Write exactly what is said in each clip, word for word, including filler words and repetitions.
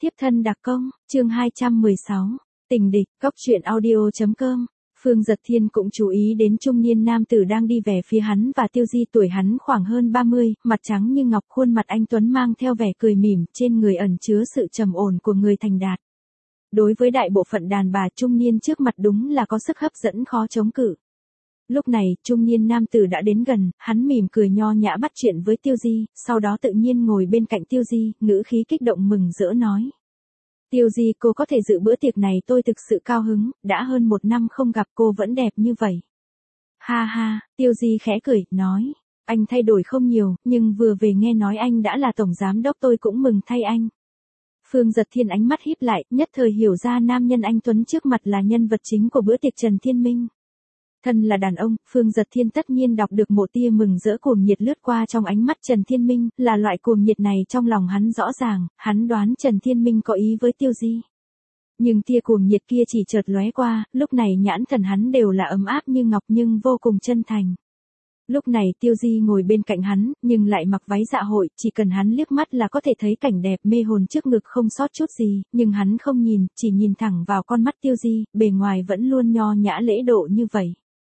Tiếp thân đặc công, chương hai trăm mười sáu, tình địch, cóc truyện audio.com. Phương Dật Thiên cũng chú ý đến trung niên nam tử đang đi về phía hắn và Tiêu Di, tuổi hắn khoảng hơn ba mươi, mặt trắng như ngọc, khuôn mặt anh tuấn mang theo vẻ cười mỉm, trên người ẩn chứa sự trầm ổn của người thành đạt. Đối với đại bộ phận đàn bà trung niên trước mặt đúng là có sức hấp dẫn khó chống cự. Lúc này, trung niên nam tử đã đến gần, hắn mỉm cười nho nhã bắt chuyện với Tiêu Di, sau đó tự nhiên ngồi bên cạnh Tiêu Di, ngữ khí kích động mừng rỡ nói. Tiêu Di, cô có thể dự bữa tiệc này, tôi thực sự cao hứng, đã hơn một năm không gặp cô vẫn đẹp như vậy. Ha ha, Tiêu Di khẽ cười, nói, anh thay đổi không nhiều, nhưng vừa về nghe nói anh đã là tổng giám đốc tôi cũng mừng thay anh. Phương Dật Thiên ánh mắt híp lại, nhất thời hiểu ra nam nhân anh tuấn trước mặt là nhân vật chính của bữa tiệc Trần Thiên Minh. Thân là đàn ông, Phương Dật Thiên tất nhiên đọc được một tia mừng rỡ cuồng nhiệt lướt qua trong ánh mắt Trần Thiên Minh, là loại cuồng nhiệt này trong lòng hắn rõ ràng, hắn đoán Trần Thiên Minh có ý với Tiêu Di. Nhưng tia cuồng nhiệt kia chỉ chợt lóe qua, lúc này nhãn thần hắn đều là ấm áp như ngọc nhưng vô cùng chân thành. Lúc này Tiêu Di ngồi bên cạnh hắn, nhưng lại mặc váy dạ hội, chỉ cần hắn liếc mắt là có thể thấy cảnh đẹp mê hồn trước ngực không sót chút gì, nhưng hắn không nhìn, chỉ nhìn thẳng vào con mắt Tiêu Di, bề ngoài vẫn luôn nho nhã lễ độ như vậy.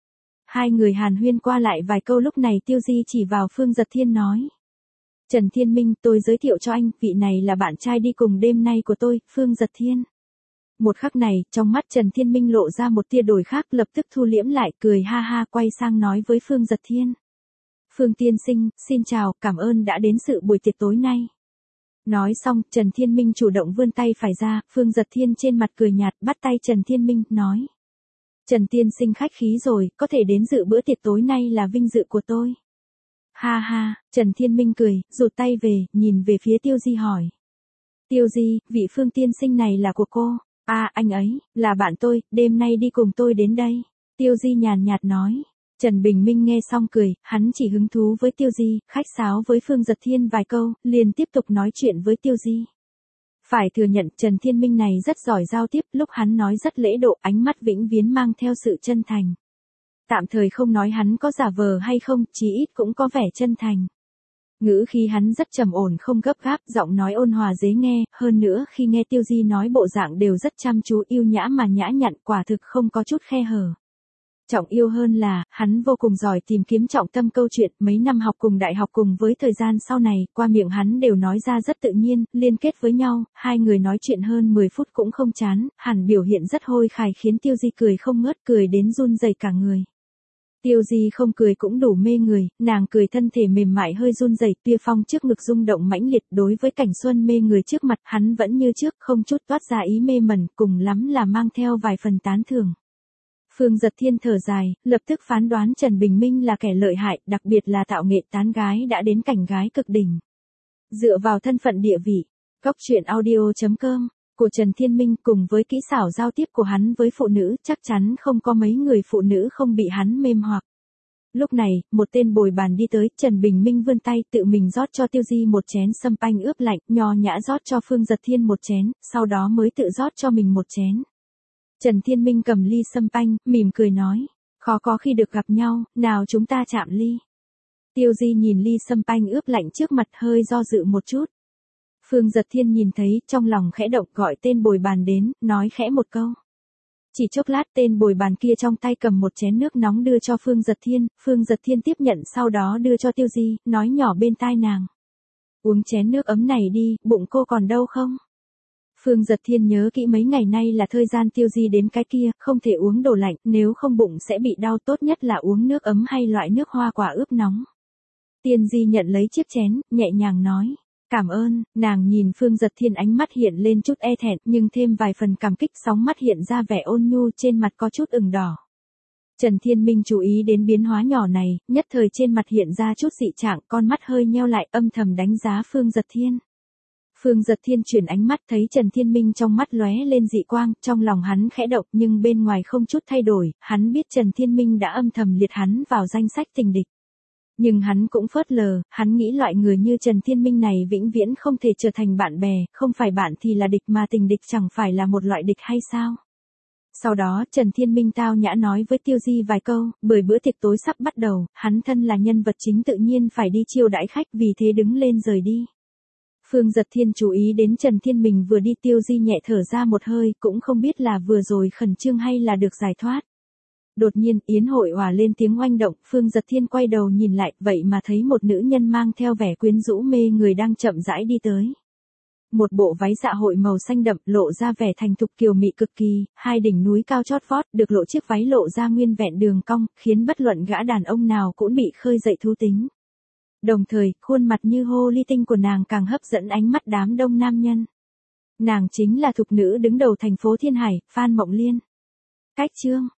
Hai người hàn huyên qua lại vài câu, lúc này Tiêu Di chỉ vào Phương Dật Thiên nói. Trần Thiên Minh, tôi giới thiệu cho anh, vị này là bạn trai đi cùng đêm nay của tôi, Phương Dật Thiên. Một khắc này, trong mắt Trần Thiên Minh lộ ra một tia đổi khác, lập tức thu liễm lại, cười ha ha quay sang nói với Phương Dật Thiên. Phương tiên sinh, xin chào, cảm ơn đã đến sự buổi tiệc tối nay. Nói xong, Trần Thiên Minh chủ động vươn tay phải ra, Phương Dật Thiên trên mặt cười nhạt, bắt tay Trần Thiên Minh, nói. Trần tiên sinh khách khí rồi, có thể đến dự bữa tiệc tối nay là vinh dự của tôi. Ha ha, Trần Thiên Minh cười, rụt tay về, nhìn về phía Tiêu Di hỏi. Tiêu Di, vị Phương tiên sinh này là của cô. À, anh ấy, là bạn tôi, đêm nay đi cùng tôi đến đây. Tiêu Di nhàn nhạt nói. Trần Bình Minh nghe xong cười, hắn chỉ hứng thú với Tiêu Di, khách sáo với Phương Dật Thiên vài câu, liền tiếp tục nói chuyện với Tiêu Di. Phải thừa nhận Trần Thiên Minh này rất giỏi giao tiếp, lúc hắn nói rất lễ độ, ánh mắt vĩnh viễn mang theo sự chân thành. Tạm thời không nói hắn có giả vờ hay không, chí ít cũng có vẻ chân thành. Ngữ khí hắn rất trầm ổn không gấp gáp, giọng nói ôn hòa dễ nghe, hơn nữa khi nghe Tiêu Di nói bộ dạng đều rất chăm chú, yêu nhã mà nhã nhặn, quả thực không có chút khe hở. Trọng yêu hơn là, hắn vô cùng giỏi tìm kiếm trọng tâm câu chuyện, mấy năm học cùng đại học cùng với thời gian sau này, qua miệng hắn đều nói ra rất tự nhiên, liên kết với nhau, hai người nói chuyện hơn mười phút cũng không chán, hẳn biểu hiện rất hôi khài khiến Tiêu Di cười không ngớt, cười đến run rẩy cả người. Tiêu Di không cười cũng đủ mê người, nàng cười thân thể mềm mại hơi run rẩy, tia phong trước ngực rung động mãnh liệt, đối với cảnh xuân mê người trước mặt, hắn vẫn như trước, không chút toát ra ý mê mẩn, cùng lắm là mang theo vài phần tán thưởng. Phương Dật Thiên thở dài, lập tức phán đoán Trần Bình Minh là kẻ lợi hại, đặc biệt là tạo nghệ tán gái đã đến cảnh gái cực đỉnh. Dựa vào thân phận địa vị, cóc truyện audio.com của Trần Thiên Minh cùng với kỹ xảo giao tiếp của hắn với phụ nữ, chắc chắn không có mấy người phụ nữ không bị hắn mê hoặc. Lúc này, một tên bồi bàn đi tới, Trần Bình Minh vươn tay tự mình rót cho Tiêu Di một chén sâm panh ướp lạnh, nho nhã rót cho Phương Dật Thiên một chén, sau đó mới tự rót cho mình một chén. Trần Thiên Minh cầm ly sâm panh, mỉm cười nói, khó có khi được gặp nhau, nào chúng ta chạm ly. Tiêu Di nhìn ly sâm panh ướp lạnh trước mặt hơi do dự một chút. Phương Dật Thiên nhìn thấy, trong lòng khẽ động gọi tên bồi bàn đến, nói khẽ một câu. Chỉ chốc lát tên bồi bàn kia trong tay cầm một chén nước nóng đưa cho Phương Dật Thiên, Phương Dật Thiên tiếp nhận sau đó đưa cho Tiêu Di, nói nhỏ bên tai nàng. Uống chén nước ấm này đi, bụng cô còn đau không? Phương Dật Thiên nhớ kỹ mấy ngày nay là thời gian Tiêu Di đến cái kia, không thể uống đồ lạnh, nếu không bụng sẽ bị đau, tốt nhất là uống nước ấm hay loại nước hoa quả ướp nóng. Tiên Di nhận lấy chiếc chén, nhẹ nhàng nói. Cảm ơn, nàng nhìn Phương Dật Thiên ánh mắt hiện lên chút e thẹn, nhưng thêm vài phần cảm kích, sóng mắt hiện ra vẻ ôn nhu, trên mặt có chút ửng đỏ. Trần Thiên Minh chú ý đến biến hóa nhỏ này, nhất thời trên mặt hiện ra chút dị trạng, con mắt hơi nheo lại, âm thầm đánh giá Phương Dật Thiên. Phương Dật Thiên chuyển ánh mắt thấy Trần Thiên Minh trong mắt lóe lên dị quang, trong lòng hắn khẽ động nhưng bên ngoài không chút thay đổi, hắn biết Trần Thiên Minh đã âm thầm liệt hắn vào danh sách tình địch. Nhưng hắn cũng phớt lờ, hắn nghĩ loại người như Trần Thiên Minh này vĩnh viễn không thể trở thành bạn bè, không phải bạn thì là địch mà tình địch chẳng phải là một loại địch hay sao? Sau đó Trần Thiên Minh tao nhã nói với Tiêu Di vài câu, bởi bữa tiệc tối sắp bắt đầu, hắn thân là nhân vật chính tự nhiên phải đi chiêu đãi khách, vì thế đứng lên rời đi. Phương Dật Thiên chú ý đến Trần Thiên Bình vừa đi, Tiêu Di nhẹ thở ra một hơi, cũng không biết là vừa rồi khẩn trương hay là được giải thoát. Đột nhiên, yến hội òa lên tiếng oanh động, Phương Dật Thiên quay đầu nhìn lại, vậy mà thấy một nữ nhân mang theo vẻ quyến rũ mê người đang chậm rãi đi tới. Một bộ váy dạ hội màu xanh đậm, lộ ra vẻ thành thục kiều mị cực kỳ, hai đỉnh núi cao chót vót, được lộ chiếc váy lộ ra nguyên vẹn đường cong, khiến bất luận gã đàn ông nào cũng bị khơi dậy thú tính. Đồng thời, khuôn mặt như hồ ly tinh của nàng càng hấp dẫn ánh mắt đám đông nam nhân. Nàng chính là thục nữ đứng đầu thành phố Thiên Hải, Phan Mộng Liên. Cách chương